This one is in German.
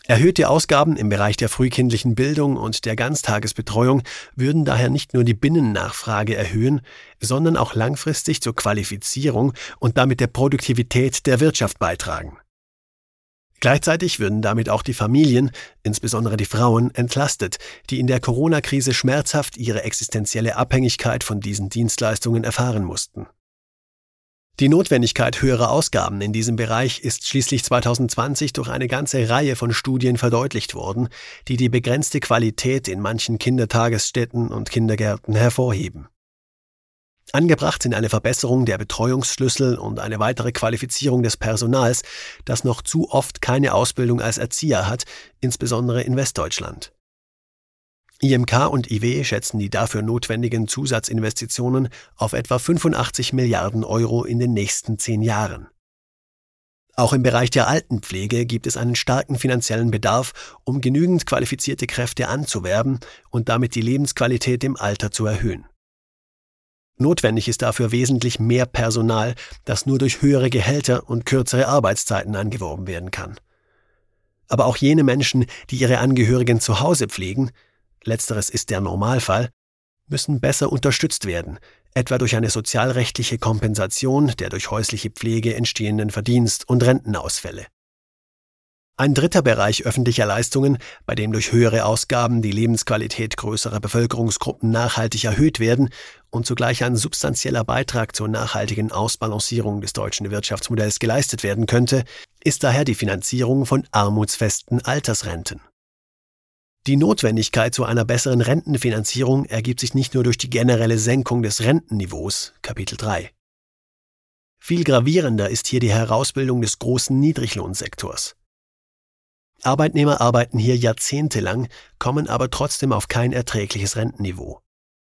Erhöhte Ausgaben im Bereich der frühkindlichen Bildung und der Ganztagesbetreuung würden daher nicht nur die Binnennachfrage erhöhen, sondern auch langfristig zur Qualifizierung und damit der Produktivität der Wirtschaft beitragen. Gleichzeitig würden damit auch die Familien, insbesondere die Frauen, entlastet, die in der Corona-Krise schmerzhaft ihre existenzielle Abhängigkeit von diesen Dienstleistungen erfahren mussten. Die Notwendigkeit höherer Ausgaben in diesem Bereich ist schließlich 2020 durch eine ganze Reihe von Studien verdeutlicht worden, die die begrenzte Qualität in manchen Kindertagesstätten und Kindergärten hervorheben. Angebracht sind eine Verbesserung der Betreuungsschlüssel und eine weitere Qualifizierung des Personals, das noch zu oft keine Ausbildung als Erzieher hat, insbesondere in Westdeutschland. IMK und IW schätzen die dafür notwendigen Zusatzinvestitionen auf etwa 85 Milliarden Euro in den nächsten 10 Jahren. Auch im Bereich der Altenpflege gibt es einen starken finanziellen Bedarf, um genügend qualifizierte Kräfte anzuwerben und damit die Lebensqualität im Alter zu erhöhen. Notwendig ist dafür wesentlich mehr Personal, das nur durch höhere Gehälter und kürzere Arbeitszeiten angeworben werden kann. Aber auch jene Menschen, die ihre Angehörigen zu Hause pflegen, letzteres ist der Normalfall, müssen besser unterstützt werden, etwa durch eine sozialrechtliche Kompensation der durch häusliche Pflege entstehenden Verdienst- und Rentenausfälle. Ein dritter Bereich öffentlicher Leistungen, bei dem durch höhere Ausgaben die Lebensqualität größerer Bevölkerungsgruppen nachhaltig erhöht werden und zugleich ein substanzieller Beitrag zur nachhaltigen Ausbalancierung des deutschen Wirtschaftsmodells geleistet werden könnte, ist daher die Finanzierung von armutsfesten Altersrenten. Die Notwendigkeit zu einer besseren Rentenfinanzierung ergibt sich nicht nur durch die generelle Senkung des Rentenniveaus, Kapitel 3. Viel gravierender ist hier die Herausbildung des großen Niedriglohnsektors. Arbeitnehmer arbeiten hier jahrzehntelang, kommen aber trotzdem auf kein erträgliches Rentenniveau.